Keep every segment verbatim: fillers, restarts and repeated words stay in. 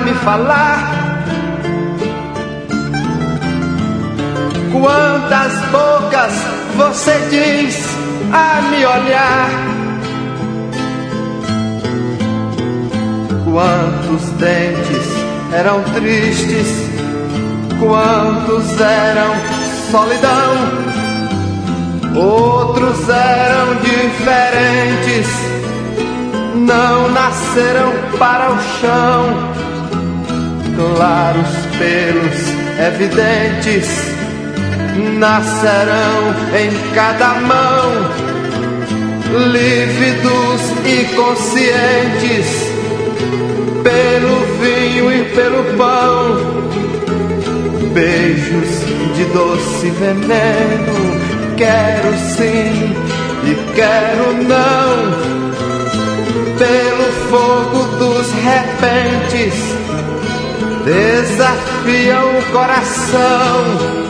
me falar. Quantas bocas você diz a me olhar. Quantos dentes eram tristes, quantos eram solidão, outros eram diferentes, não nasceram para o chão. Claros pelos evidentes nascerão em cada mão, lívidos e conscientes, pelo vinho e pelo pão. Beijos de doce veneno, quero sim e quero não. Pelo fogo dos repentes, desafia o coração.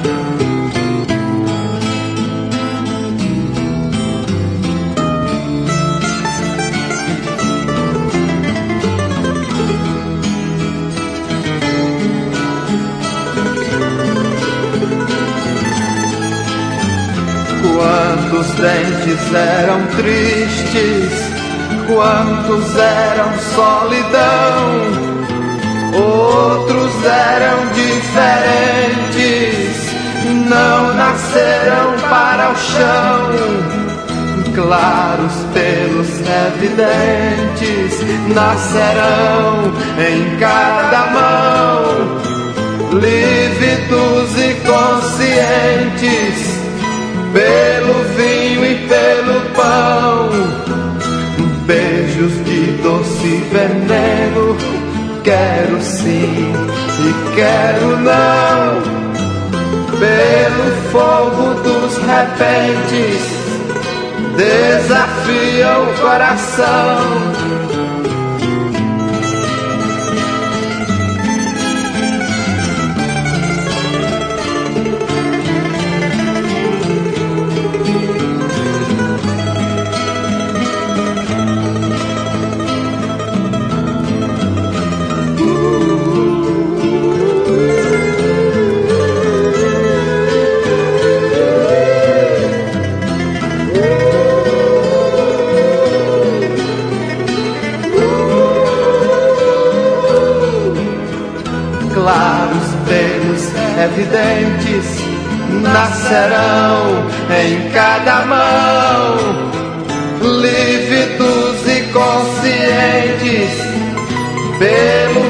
Quantos dentes eram tristes, quantos eram solidão, outros eram diferentes, não nasceram para o chão. Claros pelos evidentes nascerão em cada mão, lívidos e conscientes, pelo vinho e pelo pão. Beijos de doce veneno, quero sim e quero não. Pelo fogo dos repentes, desafia o coração. Claros pelos evidentes nascerão em cada mão, lívidos e conscientes, pelo